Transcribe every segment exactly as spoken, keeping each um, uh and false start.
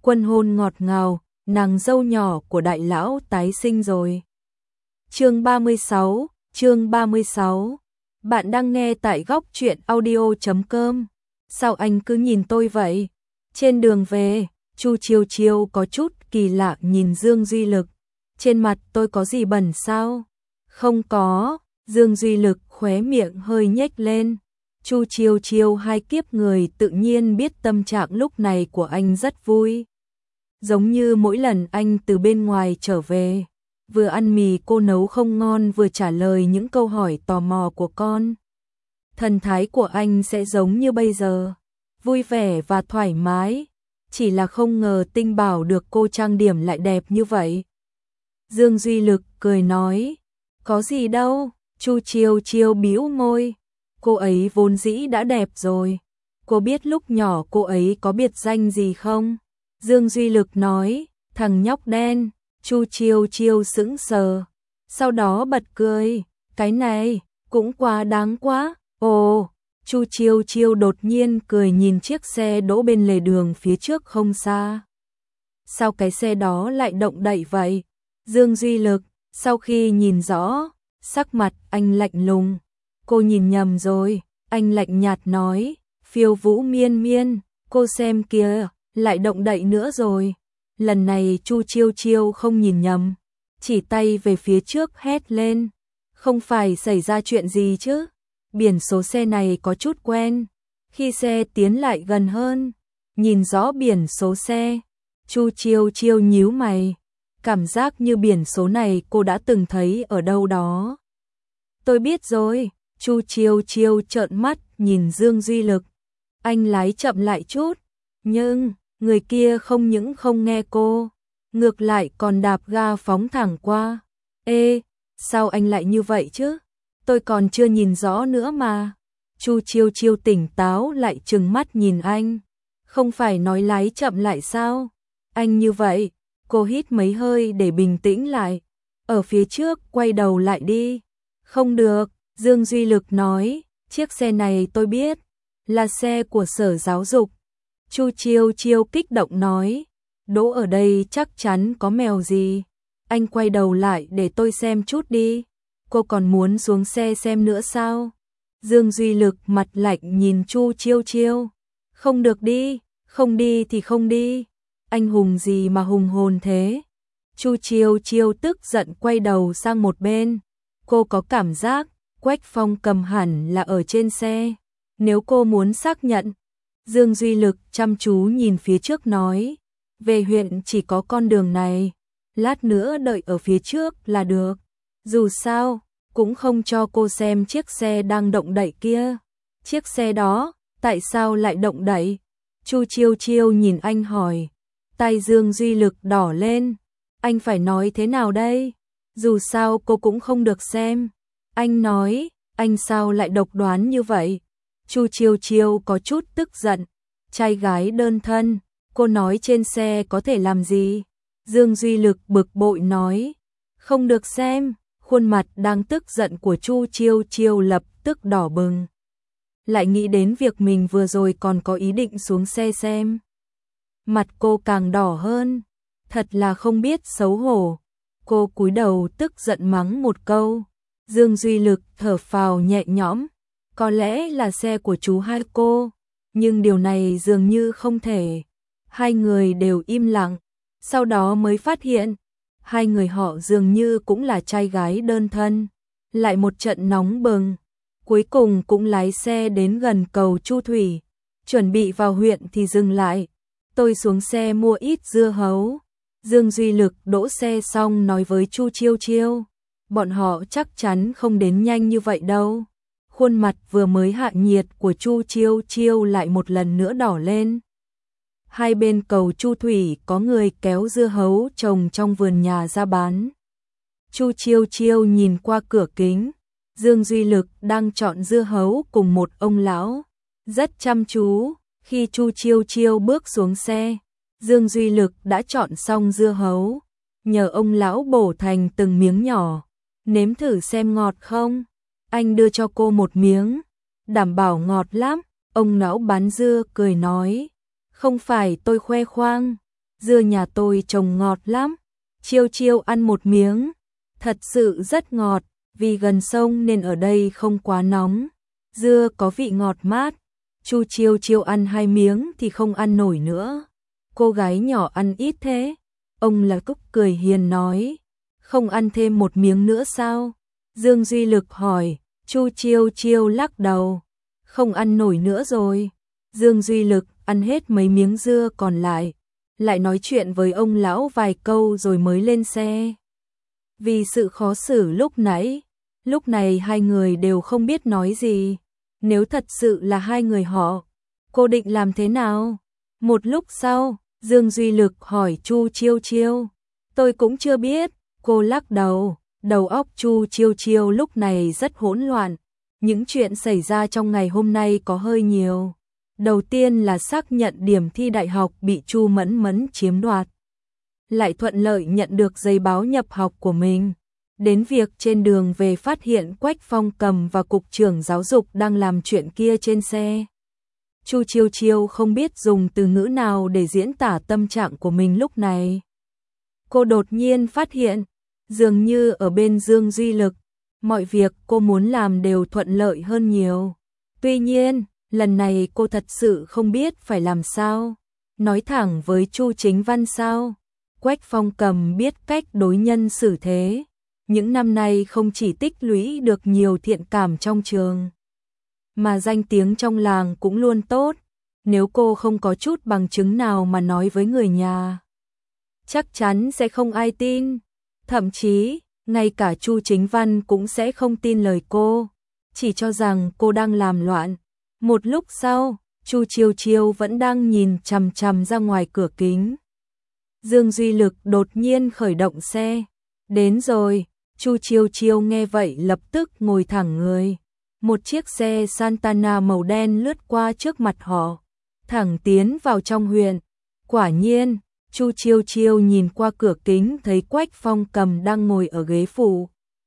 Quân hôn ngọt ngào, nàng dâu nhỏ của đại lão tái sinh rồi. Chương ba mươi sáu, chương ba mươi sáu. Bạn đang nghe tại góc truyện audio chấm com. Sao anh cứ nhìn tôi vậy? Trên đường về, Chu Chiêu Chiêu có chút kỳ lạ nhìn Dương Duy Lực. Trên mặt tôi có gì bẩn sao? Không có, Dương Duy Lực khóe miệng hơi nhếch lên. Chu Chiêu Chiêu hai kiếp người tự nhiên biết tâm trạng lúc này của anh rất vui. Giống như mỗi lần anh từ bên ngoài trở về, vừa ăn mì cô nấu không ngon vừa trả lời những câu hỏi tò mò của con. Thần thái của anh sẽ giống như bây giờ, vui vẻ và thoải mái, chỉ là không ngờ Tinh Bảo được cô trang điểm lại đẹp như vậy. Dương Duy Lực cười nói, có gì đâu, Chu Chiêu Chiêu bĩu môi, cô ấy vốn dĩ đã đẹp rồi. Cô biết lúc nhỏ cô ấy có biệt danh gì không? Dương Duy Lực nói, thằng nhóc đen. Chu Chiêu Chiêu sững sờ, sau đó bật cười, cái này cũng quá đáng quá. Ồ, Chu Chiêu Chiêu đột nhiên cười nhìn chiếc xe đỗ bên lề đường phía trước không xa. Sao cái xe đó lại động đậy vậy? Dương Duy Lực, sau khi nhìn rõ, sắc mặt anh lạnh lùng. Cô nhìn nhầm rồi, anh lạnh nhạt nói, phiêu vũ miên miên, cô xem kìa, lại động đậy nữa rồi. Lần này Chu Chiêu Chiêu không nhìn nhầm, chỉ tay về phía trước hét lên, không phải xảy ra chuyện gì chứ? Biển số xe này có chút quen. Khi xe tiến lại gần hơn, nhìn rõ biển số xe, Chu Chiêu Chiêu nhíu mày, cảm giác như biển số này cô đã từng thấy ở đâu đó. Tôi biết rồi. Chu Chiêu Chiêu trợn mắt nhìn Dương Duy Lực, anh lái chậm lại chút, nhưng người kia không những không nghe cô, ngược lại còn đạp ga phóng thẳng qua. Ê, sao anh lại như vậy chứ? Tôi còn chưa nhìn rõ nữa mà. Chu Chiêu Chiêu tỉnh táo lại trừng mắt nhìn anh. Không phải nói lái chậm lại sao? Anh như vậy, cô hít mấy hơi để bình tĩnh lại. Ở phía trước quay đầu lại đi. Không được, Dương Duy Lực nói, chiếc xe này tôi biết, là xe của Sở Giáo dục. Chu Chiêu Chiêu kích động nói, đỗ ở đây chắc chắn có mèo gì. Anh quay đầu lại để tôi xem chút đi. Cô còn muốn xuống xe xem nữa sao? Dương Duy Lực mặt lạnh nhìn Chu Chiêu Chiêu. Không được đi, không đi thì không đi. Anh hùng gì mà hùng hồn thế? Chu Chiêu Chiêu tức giận quay đầu sang một bên. Cô có cảm giác Quách Phong cầm hẳn là ở trên xe. Nếu cô muốn xác nhận. Dương Duy Lực chăm chú nhìn phía trước nói, về huyện chỉ có con đường này, lát nữa đợi ở phía trước là được. Dù sao, cũng không cho cô xem chiếc xe đang động đậy kia. Chiếc xe đó, tại sao lại động đậy? Chu Chiêu Chiêu nhìn anh hỏi. Tai Dương Duy Lực đỏ lên. Anh phải nói thế nào đây? Dù sao cô cũng không được xem. Anh nói, anh sao lại độc đoán như vậy? Chu Chiêu Chiêu có chút tức giận. Trai gái đơn thân, cô nói trên xe có thể làm gì? Dương Duy Lực bực bội nói, không được xem. Khuôn mặt đang tức giận của Chu Chiêu Chiêu lập tức đỏ bừng. Lại nghĩ đến việc mình vừa rồi còn có ý định xuống xe xem. Mặt cô càng đỏ hơn, thật là không biết xấu hổ. Cô cúi đầu tức giận mắng một câu. Dương Duy Lực thở phào nhẹ nhõm. Có lẽ là xe của chú hai cô, nhưng điều này dường như không thể. Hai người đều im lặng, sau đó mới phát hiện, hai người họ dường như cũng là trai gái đơn thân. Lại một trận nóng bừng, cuối cùng cũng lái xe đến gần cầu Chu Thủy, chuẩn bị vào huyện thì dừng lại. Tôi xuống xe mua ít dưa hấu. Dương Duy Lực đỗ xe xong nói với Chu Chiêu Chiêu, bọn họ chắc chắn không đến nhanh như vậy đâu. Khuôn mặt vừa mới hạ nhiệt của Chu Chiêu Chiêu lại một lần nữa đỏ lên. Hai bên cầu Chu Thủy có người kéo dưa hấu trồng trong vườn nhà ra bán. Chu Chiêu Chiêu nhìn qua cửa kính, Dương Duy Lực đang chọn dưa hấu cùng một ông lão, rất chăm chú. Khi Chu Chiêu Chiêu bước xuống xe, Dương Duy Lực đã chọn xong dưa hấu, nhờ ông lão bổ thành từng miếng nhỏ. Nếm thử xem ngọt không? Anh đưa cho cô một miếng, đảm bảo ngọt lắm. Ông lão bán dưa cười nói, không phải tôi khoe khoang. dưa nhà tôi trồng ngọt lắm. Chiêu Chiêu ăn một miếng, thật sự rất ngọt, vì gần sông nên ở đây không quá nóng. Dưa có vị ngọt mát. Chu Chiêu Chiêu ăn hai miếng thì không ăn nổi nữa. Cô gái nhỏ ăn ít thế. Ông là Cúc cười hiền nói, không ăn thêm một miếng nữa sao? Dương Duy Lực hỏi. Chu Chiêu Chiêu lắc đầu, không ăn nổi nữa rồi. Dương Duy Lực ăn hết mấy miếng dưa còn lại, lại nói chuyện với ông lão vài câu rồi mới lên xe. Vì sự khó xử lúc nãy, lúc này hai người đều không biết nói gì. Nếu thật sự là hai người họ, cô định làm thế nào? Một lúc sau, Dương Duy Lực hỏi Chu Chiêu Chiêu. Tôi cũng chưa biết, cô lắc đầu. Đầu óc Chu Chiêu Chiêu lúc này rất hỗn loạn. Những chuyện xảy ra trong ngày hôm nay có hơi nhiều. Đầu tiên là xác nhận điểm thi đại học bị Chu Mẫn Mẫn chiếm đoạt. Lại thuận lợi nhận được giấy báo nhập học của mình. Đến việc trên đường về phát hiện Quách Phong Cầm và cục trưởng giáo dục đang làm chuyện kia trên xe. Chu Chiêu Chiêu không biết dùng từ ngữ nào để diễn tả tâm trạng của mình lúc này. Cô đột nhiên phát hiện, dường như ở bên Dương Duy Lực, mọi việc cô muốn làm đều thuận lợi hơn nhiều. Tuy nhiên, lần này cô thật sự không biết phải làm sao. Nói thẳng với Chu Chính Văn sao? Quách Phong Cầm biết cách đối nhân xử thế. Những năm nay không chỉ tích lũy được nhiều thiện cảm trong trường, mà danh tiếng trong làng cũng luôn tốt. Nếu cô không có chút bằng chứng nào mà nói với người nhà, chắc chắn sẽ không ai tin. Thậm chí, ngay cả Chu Chính Văn cũng sẽ không tin lời cô, chỉ cho rằng cô đang làm loạn. Một lúc sau, Chu Chiêu Chiêu vẫn đang nhìn chằm chằm ra ngoài cửa kính. Dương Duy Lực đột nhiên khởi động xe. Đến rồi. Chu Chiêu Chiêu nghe vậy lập tức ngồi thẳng người. Một chiếc xe Santana màu đen lướt qua trước mặt họ, thẳng tiến vào trong huyện. Quả nhiên, Chu Chiêu Chiêu nhìn qua cửa kính thấy Quách Phong Cầm đang ngồi ở ghế phụ.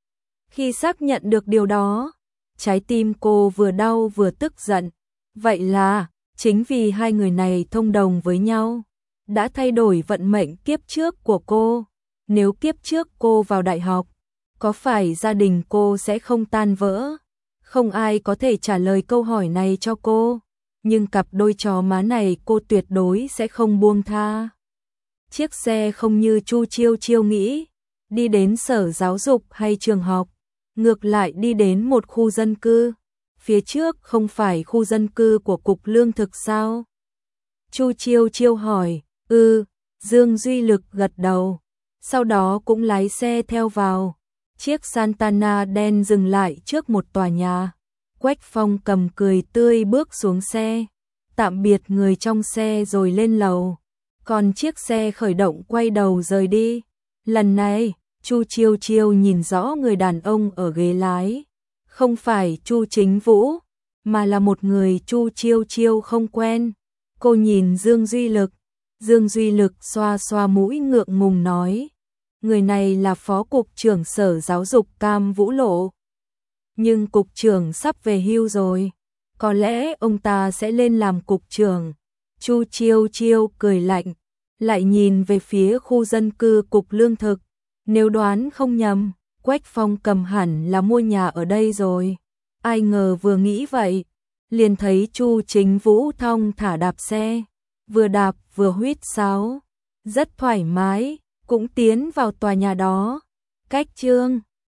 Khi xác nhận được điều đó, trái tim cô vừa đau vừa tức giận. Vậy là, chính vì hai người này thông đồng với nhau, đã thay đổi vận mệnh kiếp trước của cô. Nếu kiếp trước cô vào đại học, có phải gia đình cô sẽ không tan vỡ? Không ai có thể trả lời câu hỏi này cho cô, nhưng cặp đôi chó má này cô tuyệt đối sẽ không buông tha. Chiếc xe không như Chu Chiêu Chiêu nghĩ, đi đến sở giáo dục hay trường học, ngược lại đi đến một khu dân cư. Phía trước không phải khu dân cư của cục lương thực sao? Chu Chiêu Chiêu hỏi. Ừ, Dương Duy Lực gật đầu, sau đó cũng lái xe theo vào. Chiếc Santana đen dừng lại trước một tòa nhà. Quách Phong Cầm cười tươi bước xuống xe, tạm biệt người trong xe rồi lên lầu. Còn chiếc xe khởi động quay đầu rời đi. Lần này, Chu Chiêu Chiêu nhìn rõ người đàn ông ở ghế lái. Không phải Chu Chính Vũ, mà là một người Chu Chiêu Chiêu không quen. Cô nhìn Dương Duy Lực. Dương Duy Lực xoa xoa mũi ngượng ngùng nói. Người này là phó cục trưởng sở giáo dục Cam Vũ Lộ. Nhưng cục trưởng sắp về hưu rồi, có lẽ ông ta sẽ lên làm cục trưởng. Chu Chiêu Chiêu cười lạnh, lại nhìn về phía khu dân cư cục lương thực. Nếu đoán không nhầm, Quách Phong Cầm hẳn là mua nhà ở đây rồi. Ai ngờ vừa nghĩ vậy, liền thấy Chu Chính Vũ thong thả đạp xe, vừa đạp vừa huýt sáo, rất thoải mái, cũng tiến vào tòa nhà đó. Cách chương